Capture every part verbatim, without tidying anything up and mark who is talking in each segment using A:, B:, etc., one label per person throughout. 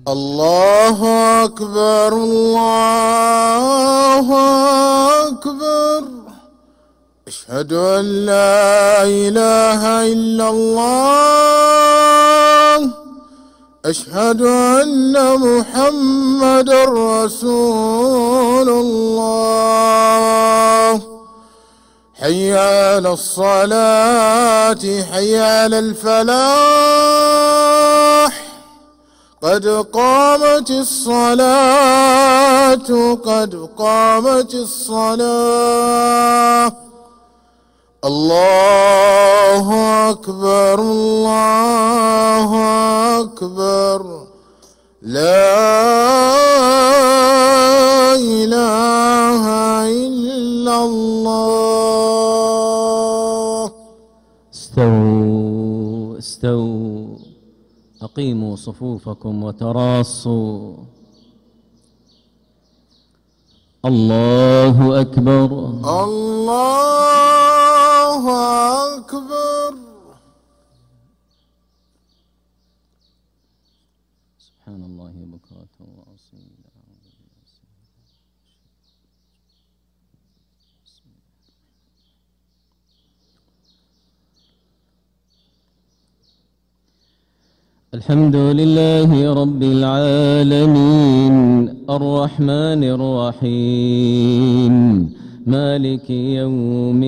A: الله أكبر الله أكبر. أشهد أن لا إله إلا الله. أشهد أن محمدًا رسول الله. حي على الصلاة حي على الفلاح. قد قامت الصلاة قد قامت الصلاة. الله أكبر الله أكبر. لا إله إلا الله.
B: استووا استووا أقيموا صفوفكم وتراصوا. الله أكبر
A: الله أكبر.
B: سبحان الله بكرة وأصيلا. الحمد لله رب العالمين الرحمن الرحيم مالك يوم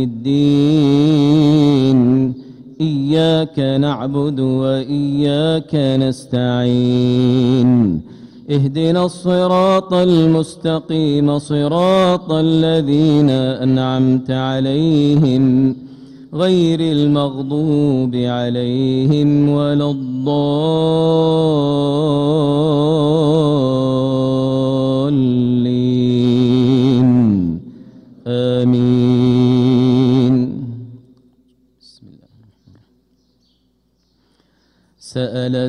B: الدين. إياك نعبد وإياك نستعين. اهدنا الصراط المستقيم صراط الذين أنعمت عليهم غير المغضوب عليهم ولا الضالين. آمين. بسم الله. سأل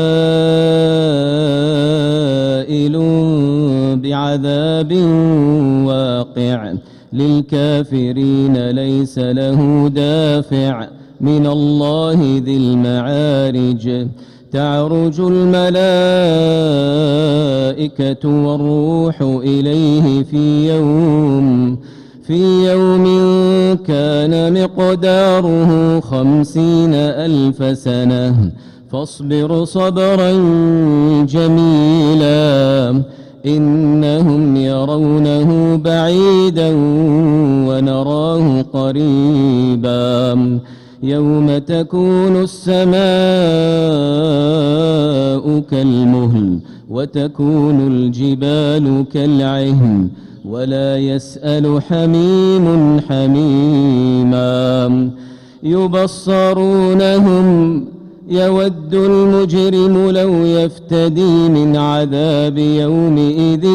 B: سائل بعذاب واقع للكافرين ليس له دافع من الله ذي المعارج. تعرج الملائكة والروح إليه في يوم في يوم كان مقداره خمسين ألف سنة. فاصبر صبرا جميلا إنهم يرونه بعيدا ونراه قريبا. يوم تكون السماء كالمهل وتكون الجبال كالعهن ولا يسأل حميم حميما. يبصرونهم يود المجرم لو يفتدي من عذاب يومئذ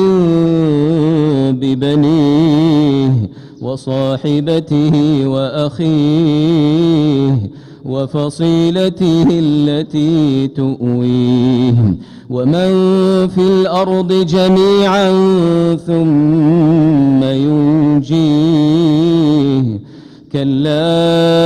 B: ببنيه وصاحبته وأخيه وفصيلته التي تؤويه ومن في الأرض جميعا ثم ينجيه. كلا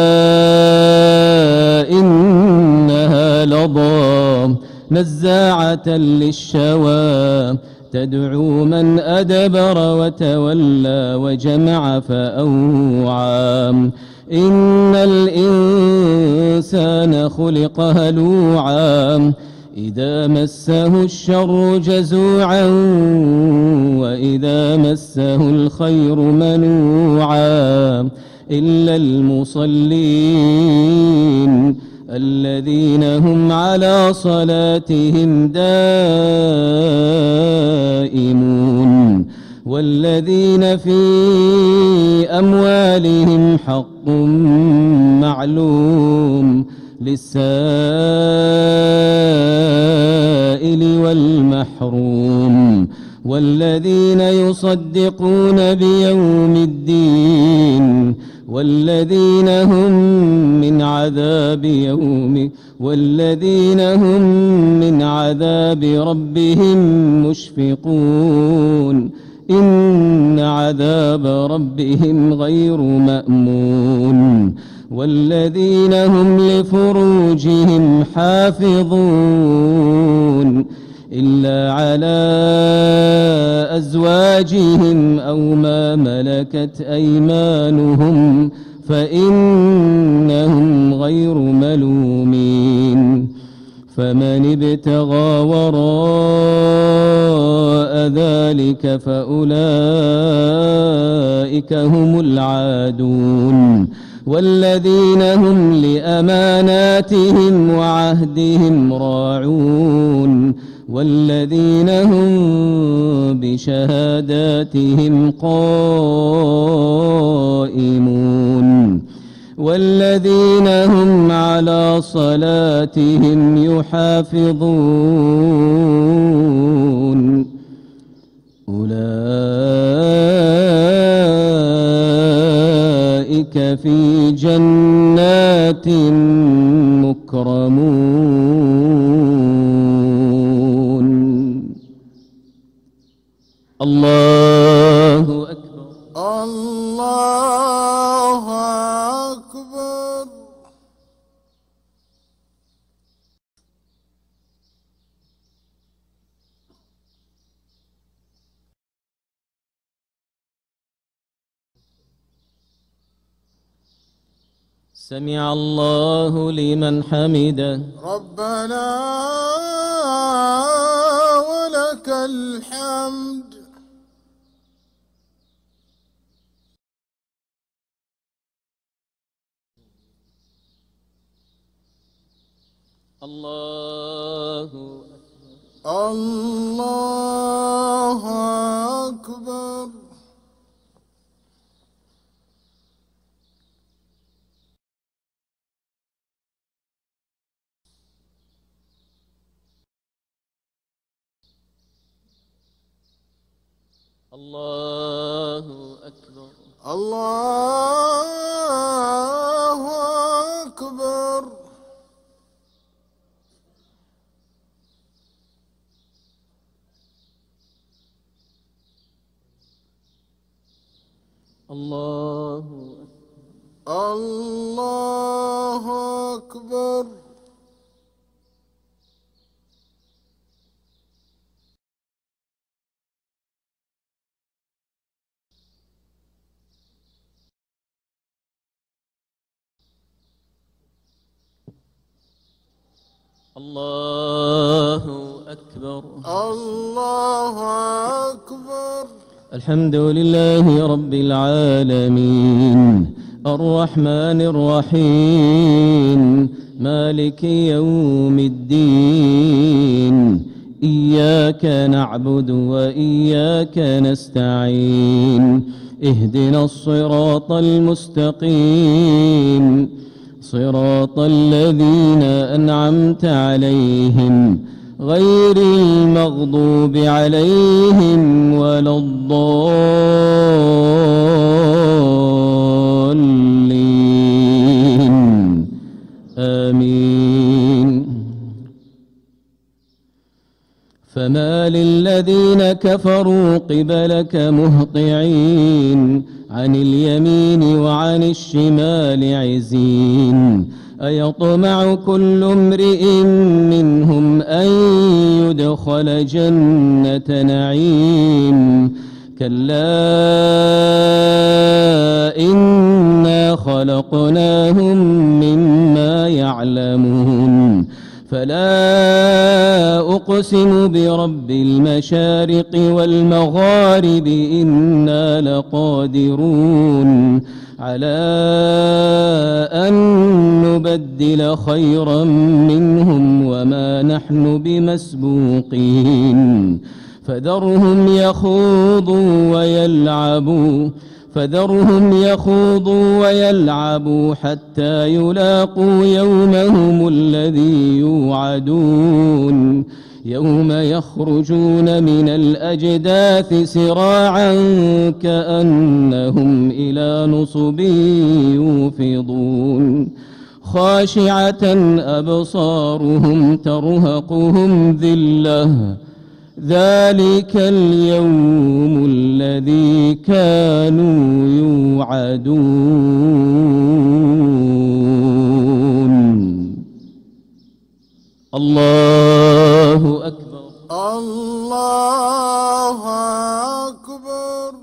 B: إنها لظى نزاعة للشوى تدعو من أدبر وتولى وجمع فأوعى. إن الإنسان خلق هلوعا إذا مسه الشر جزوعا وإذا مسه الخير منوعا. إلا المصلين الذين هم على صلاتهم دائمون والذين في أموالهم حق معلوم للسائل والمحروم والذين يصدقون بيوم الدين والذين هم من عذاب يوم والذين هم من عذاب ربهم مشفقون. إن عذاب ربهم غير مأمون. والذين هم لفروجهم حافظون إلا على أزواجهم أو ما ملكت أيمانهم فإنهم غير ملومين فمن ابتغى وراء ذلك فأولئك هم العادون والذين هم لأماناتهم وعهدهم راعون والذين هم بشهاداتهم قائمون والذين هم على صلاتهم يحافظون أولئك في جنات مكرمون. الله أكبر.
A: الله أكبر.
B: سمع الله لمن حمده.
A: ربنا ولك الحمد.
B: الله
A: الله أكبر.
B: الله أكبر.
A: الله أكبر.
B: الله
A: الله أكبر.
B: الله أكبر.
A: الله أكبر.
B: الحمد لله رب العالمين الرحمن الرحيم مالك يوم الدين إياك نعبد وإياك نستعين اهدنا الصراط المستقيم صراط الذين أنعمت عليهم غير المغضوب عليهم ولا الضالين آمين. فما للذين كفروا قبلك مهطعين عن اليمين وعن الشمال عزين أيطمع كل امرئ منهم أن يدخل جنة نعيم كلا إنا خلقناهم مما يعلمون فلا أقسم برب المشارق والمغارب إنا لقادرون على أن نبدل خيرا منهم وما نحن بمسبوقين فذرهم يخوضوا ويلعبوا فذرهم يخوضوا ويلعبوا حتى يلاقوا يومهم الذي يوعدون يوم يخرجون من الأجداث سراعا كأنهم إلى نصب يوفضون خاشعة أبصارهم ترهقهم ذلة ذلك اليوم الذي كانوا يوعدون. الله أكبر.
A: الله أكبر.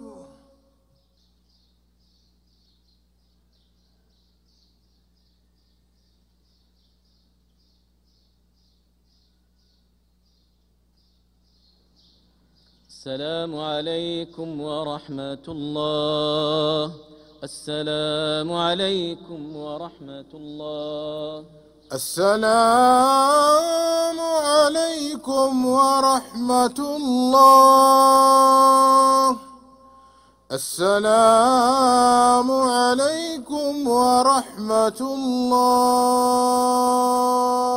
B: السلام عليكم ورحمة الله. السلام عليكم ورحمة الله.
A: السلام عليكم ورحمة الله. السلام عليكم ورحمة الله.